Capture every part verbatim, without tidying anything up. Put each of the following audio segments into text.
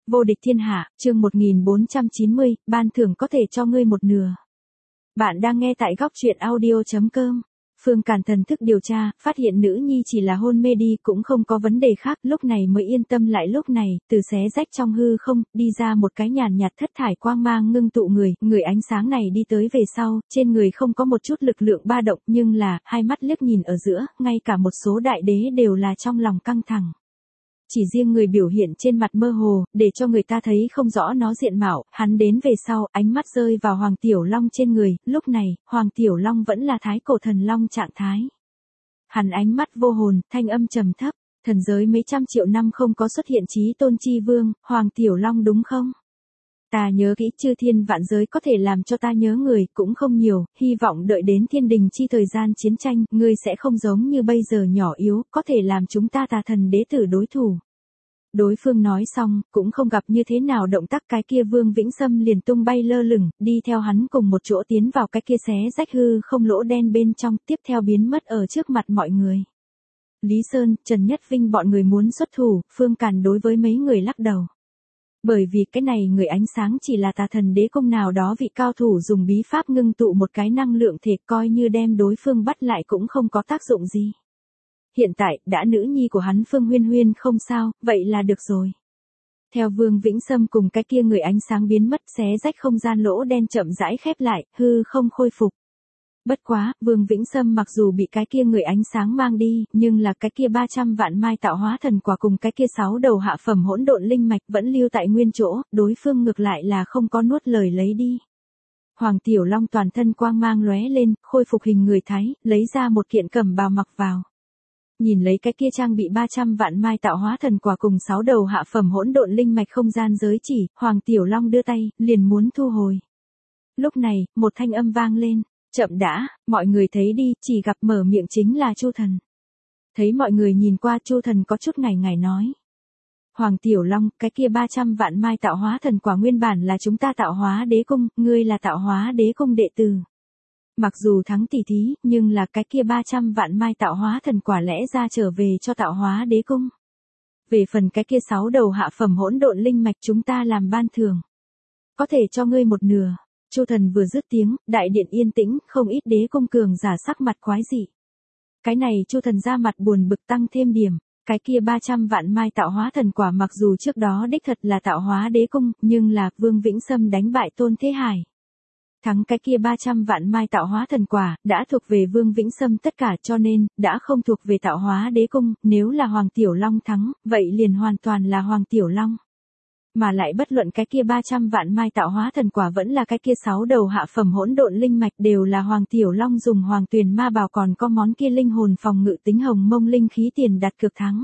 Vô địch thiên hạ, chương một nghìn bốn trăm chín mươi, ban thưởng có thể cho ngươi một nửa. Bạn đang nghe tại góc truyện audio chấm com. Phương Càn thần thức điều tra, phát hiện nữ nhi chỉ là hôn mê đi cũng không có vấn đề khác, lúc này mới yên tâm lại. Lúc này, từ xé rách trong hư không, đi ra một cái nhàn nhạt thất thải quang mang ngưng tụ người, người ánh sáng này đi tới về sau, trên người không có một chút lực lượng ba động, nhưng là, hai mắt liếc nhìn ở giữa, ngay cả một số đại đế đều là trong lòng căng thẳng. Chỉ riêng người biểu hiện trên mặt mơ hồ, để cho người ta thấy không rõ nó diện mạo, hắn đến về sau, ánh mắt rơi vào Hoàng Tiểu Long trên người, lúc này, Hoàng Tiểu Long vẫn là thái cổ thần long trạng thái. Hắn ánh mắt vô hồn, thanh âm trầm thấp, thần giới mấy trăm triệu năm không có xuất hiện chí tôn chi vương, Hoàng Tiểu Long đúng không? Ta nhớ kỹ chư thiên vạn giới có thể làm cho ta nhớ người cũng không nhiều, hy vọng đợi đến thiên đình chi thời gian chiến tranh, ngươi sẽ không giống như bây giờ nhỏ yếu, có thể làm chúng ta tà thần đế tử đối thủ. Đối phương nói xong, cũng không gặp như thế nào động tác, cái kia Vương Vĩnh Sâm liền tung bay lơ lửng, đi theo hắn cùng một chỗ tiến vào cái kia xé rách hư không lỗ đen bên trong, tiếp theo biến mất ở trước mặt mọi người. Lý Sơn, Trần Nhất Vinh bọn người muốn xuất thủ, Phương Càn đối với mấy người lắc đầu. Bởi vì cái này người ánh sáng chỉ là tà thần đế cung nào đó vị cao thủ dùng bí pháp ngưng tụ một cái năng lượng thể, coi như đem đối phương bắt lại cũng không có tác dụng gì. Hiện tại, đã nữ nhi của hắn Phương Huyên Huyên không sao, vậy là được rồi. Theo Vương Vĩnh Sâm cùng cái kia người ánh sáng biến mất, xé rách không gian lỗ đen chậm rãi khép lại, hư không khôi phục. Bất quá, Vương Vĩnh Sâm mặc dù bị cái kia người ánh sáng mang đi, nhưng là cái kia ba trăm vạn mai tạo hóa thần quả cùng cái kia sáu đầu hạ phẩm hỗn độn linh mạch vẫn lưu tại nguyên chỗ, đối phương ngược lại là không có nuốt lời lấy đi. Hoàng Tiểu Long toàn thân quang mang lóe lên, khôi phục hình người thái, lấy ra một kiện cẩm bào mặc vào. Nhìn lấy cái kia trang bị ba trăm vạn mai tạo hóa thần quả cùng sáu đầu hạ phẩm hỗn độn linh mạch không gian giới chỉ, Hoàng Tiểu Long đưa tay, liền muốn thu hồi. Lúc này, một thanh âm vang lên. Chậm đã, mọi người thấy đi, chỉ gặp mở miệng chính là Chu Thần. Thấy mọi người nhìn qua, Chu Thần có chút ngải ngải nói. Hoàng Tiểu Long, cái kia ba trăm vạn mai tạo hóa thần quả nguyên bản là chúng ta tạo hóa đế cung, ngươi là tạo hóa đế cung đệ tử. Mặc dù thắng tỷ thí, nhưng là cái kia ba trăm vạn mai tạo hóa thần quả lẽ ra trở về cho tạo hóa đế cung. Về phần cái kia sáu đầu hạ phẩm hỗn độn linh mạch chúng ta làm ban thưởng. Có thể cho ngươi một nửa. Chu Thần vừa dứt tiếng, đại điện yên tĩnh, không ít đế cung cường giả sắc mặt quái dị. Cái này Chu Thần ra mặt buồn bực tăng thêm điểm, cái kia ba trăm vạn mai tạo hóa thần quả mặc dù trước đó đích thật là tạo hóa đế cung, nhưng là Vương Vĩnh Sâm đánh bại Tôn Thế Hải. Thắng cái kia ba trăm vạn mai tạo hóa thần quả, đã thuộc về Vương Vĩnh Sâm tất cả, cho nên, đã không thuộc về tạo hóa đế cung, nếu là Hoàng Tiểu Long thắng, vậy liền hoàn toàn là Hoàng Tiểu Long. Mà lại bất luận cái kia ba trăm vạn mai tạo hóa thần quả vẫn là cái kia sáu đầu hạ phẩm hỗn độn linh mạch đều là Hoàng Tiểu Long dùng Hoàng Tuyền Ma Bào còn có món kia linh hồn phòng ngự tính hồng mông linh khí tiền đặt cược thắng.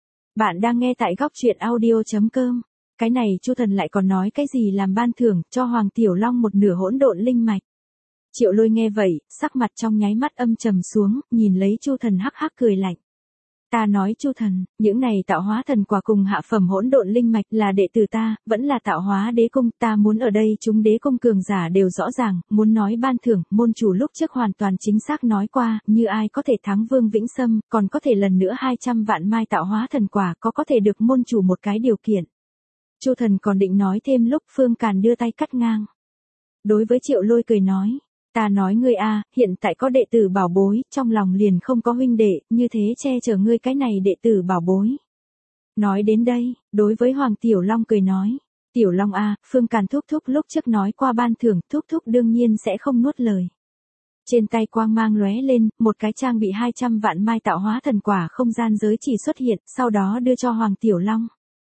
Bạn đang nghe tại góc truyện audio chấm com. Cái này Chu Thần lại còn nói cái gì làm ban thưởng cho Hoàng Tiểu Long một nửa hỗn độn linh mạch. Triệu Lôi nghe vậy, sắc mặt trong nháy mắt âm trầm xuống, nhìn lấy Chu Thần hắc hắc cười lạnh. Ta nói Chu Thần, những này tạo hóa thần quả cùng hạ phẩm hỗn độn linh mạch là đệ tử ta, vẫn là tạo hóa đế cung, ta muốn ở đây chúng đế cung cường giả đều rõ ràng, muốn nói ban thưởng, môn chủ lúc trước hoàn toàn chính xác nói qua, như ai có thể thắng Vương Vĩnh Sâm, còn có thể lần nữa hai trăm vạn mai tạo hóa thần quả, có có thể được môn chủ một cái điều kiện. Chu Thần còn định nói thêm lúc Phương Càn đưa tay cắt ngang. Đối với Triệu Lôi cười nói. Ta nói ngươi a, hiện tại có đệ tử bảo bối, trong lòng liền không có huynh đệ, như thế che chở ngươi cái này đệ tử bảo bối. Nói đến đây, đối với Hoàng Tiểu Long cười nói, Tiểu Long a, Phương Càn thúc thúc lúc trước nói qua ban thưởng, thúc thúc đương nhiên sẽ không nuốt lời. Trên tay quang mang lóe lên, một cái trang bị hai trăm vạn mai tạo hóa thần quả không gian giới chỉ xuất hiện, sau đó đưa cho Hoàng Tiểu Long.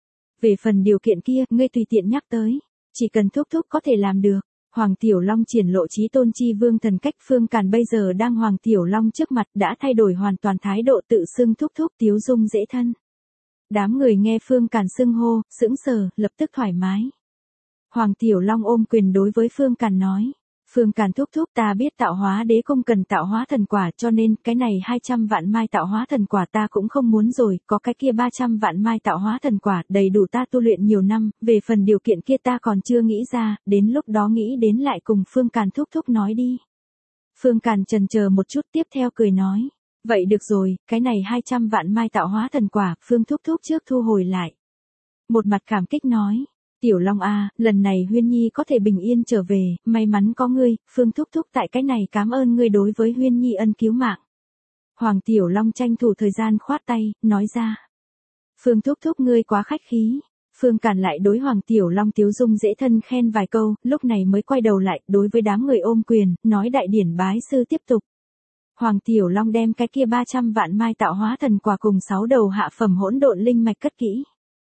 Về phần điều kiện kia, ngươi tùy tiện nhắc tới, chỉ cần thúc thúc có thể làm được. Hoàng Tiểu Long triển lộ chí tôn chi vương thần cách, Phương Càn bây giờ đang Hoàng Tiểu Long trước mặt đã thay đổi hoàn toàn thái độ, tự xưng thúc thúc tiếu dung dễ thân. Đám người nghe Phương Càn xưng hô, sững sờ, lập tức thoải mái. Hoàng Tiểu Long ôm quyền đối với Phương Càn nói. Phương Càn thúc thúc, ta biết tạo hóa đế cung cần tạo hóa thần quả, cho nên cái này hai trăm vạn mai tạo hóa thần quả ta cũng không muốn rồi, có cái kia ba trăm vạn mai tạo hóa thần quả đầy đủ ta tu luyện nhiều năm, về phần điều kiện kia ta còn chưa nghĩ ra, đến lúc đó nghĩ đến lại cùng Phương Càn thúc thúc nói đi. Phương Càn chần chờ một chút, tiếp theo cười nói, vậy được rồi, cái này hai trăm vạn mai tạo hóa thần quả, Phương thúc thúc trước thu hồi lại. Một mặt cảm kích nói, Tiểu Long a, lần này Huyên Nhi có thể bình yên trở về, may mắn có ngươi, Phương thúc thúc tại cái này cảm ơn ngươi đối với Huyên Nhi ân cứu mạng. Hoàng Tiểu Long tranh thủ thời gian khoát tay, nói ra. Phương thúc thúc ngươi quá khách khí. Phương Càn lại đối Hoàng Tiểu Long tiếu dung dễ thân khen vài câu, lúc này mới quay đầu lại, đối với đám người ôm quyền, nói đại điển bái sư tiếp tục. Hoàng Tiểu Long đem cái kia ba trăm vạn mai tạo hóa thần quả cùng sáu đầu hạ phẩm hỗn độn linh mạch cất kỹ.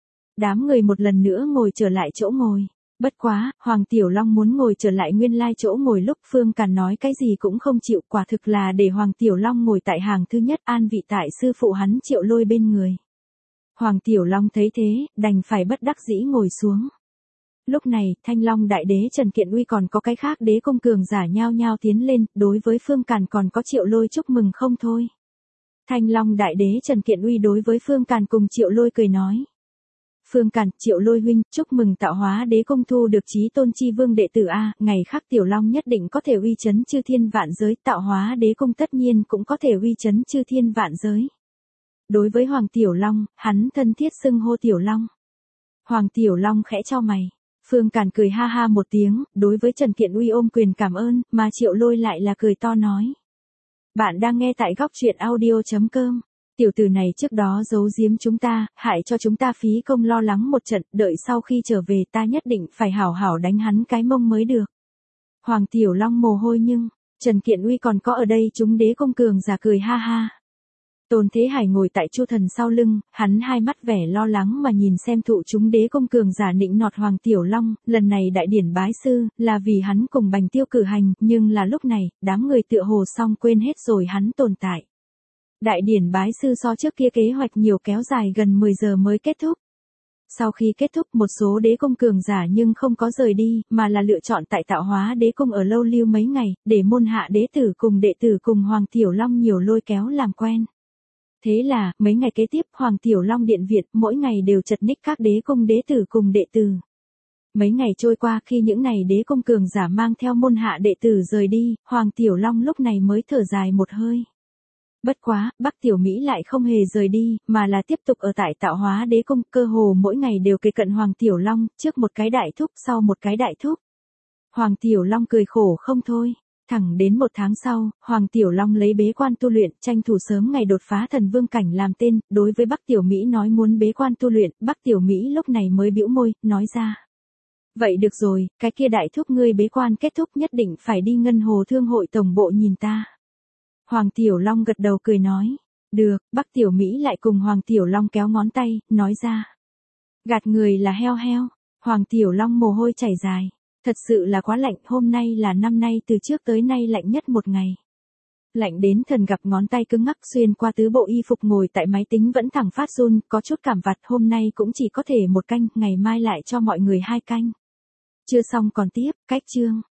Đám người một lần nữa ngồi trở lại chỗ ngồi. Bất quá, Hoàng Tiểu Long muốn ngồi trở lại nguyên lai chỗ ngồi lúc Phương Càn nói cái gì cũng không chịu, quả thực là để Hoàng Tiểu Long ngồi tại hàng thứ nhất an vị tại sư phụ hắn Triệu Lôi bên người. Hoàng Tiểu Long thấy thế, đành phải bất đắc dĩ ngồi xuống. Lúc này, Thanh Long Đại Đế Trần Kiện Uy còn có cái khác đế công cường giả nhao nhao tiến lên, đối với Phương Càn còn có Triệu Lôi chúc mừng không thôi. Thanh Long Đại Đế Trần Kiện Uy đối với Phương Càn cùng Triệu Lôi cười nói. Phương Càn, Triệu Lôi huynh, chúc mừng tạo hóa đế công thu được chí tôn chi vương đệ tử A, ngày khác Tiểu Long nhất định có thể uy chấn chư thiên vạn giới, tạo hóa đế công tất nhiên cũng có thể uy chấn chư thiên vạn giới. Đối với Hoàng Tiểu Long, hắn thân thiết xưng hô Tiểu Long. Hoàng Tiểu Long khẽ chau mày. Phương Càn cười ha ha một tiếng, đối với Trần Kiện Uy ôm quyền cảm ơn, mà Triệu Lôi lại là cười to nói. Bạn đang nghe tại góc truyện audio chấm com. Tiểu tử này trước đó giấu giếm chúng ta, hại cho chúng ta phí công lo lắng một trận, đợi sau khi trở về ta nhất định phải hảo hảo đánh hắn cái mông mới được. Hoàng Tiểu Long mồ hôi nhưng, Trần Kiện Uy còn có ở đây chúng đế công cường giả cười ha ha. Tôn Thế Hải ngồi tại Chu Thần sau lưng, hắn hai mắt vẻ lo lắng mà nhìn xem thụ chúng đế công cường giả nịnh nọt Hoàng Tiểu Long, lần này đại điển bái sư, là vì hắn cùng Bành Tiêu cử hành, nhưng là lúc này, đám người tựa hồ xong quên hết rồi hắn tồn tại. Đại điển bái sư so trước kia kế hoạch nhiều kéo dài gần mười giờ mới kết thúc. Sau khi kết thúc một số đế công cường giả nhưng không có rời đi, mà là lựa chọn tại tạo hóa đế công ở lâu lưu mấy ngày, để môn hạ đế tử cùng đệ tử cùng Hoàng Tiểu Long nhiều lôi kéo làm quen. Thế là, mấy ngày kế tiếp Hoàng Tiểu Long điện viện mỗi ngày đều chật ních các đế công đế tử cùng đệ tử. Mấy ngày trôi qua khi những ngày đế công cường giả mang theo môn hạ đệ tử rời đi, Hoàng Tiểu Long lúc này mới thở dài một hơi. Bất quá, Bắc Tiểu Mỹ lại không hề rời đi, mà là tiếp tục ở tại tạo hóa đế công, cơ hồ mỗi ngày đều kề cận Hoàng Tiểu Long, trước một cái đại thúc sau một cái đại thúc. Hoàng Tiểu Long cười khổ không thôi. Thẳng đến một tháng sau, Hoàng Tiểu Long lấy bế quan tu luyện, tranh thủ sớm ngày đột phá thần vương cảnh làm tên, đối với Bắc Tiểu Mỹ nói muốn bế quan tu luyện, Bắc Tiểu Mỹ lúc này mới bĩu môi, nói ra. Vậy được rồi, cái kia đại thúc ngươi bế quan kết thúc nhất định phải đi Ngân Hồ Thương hội tổng bộ nhìn ta. Hoàng Tiểu Long gật đầu cười nói. Được, Bắc Tiểu Mỹ lại cùng Hoàng Tiểu Long kéo ngón tay, nói ra. Gạt người là heo heo. Hoàng Tiểu Long mồ hôi chảy dài. Thật sự là quá lạnh, hôm nay là năm nay từ trước tới nay lạnh nhất một ngày. Lạnh đến thần gặp ngón tay cứng ngắc xuyên qua tứ bộ y phục ngồi tại máy tính vẫn thẳng phát run, có chút cảm vặt, hôm nay cũng chỉ có thể một canh, ngày mai lại cho mọi người hai canh. Chưa xong còn tiếp, cách chương.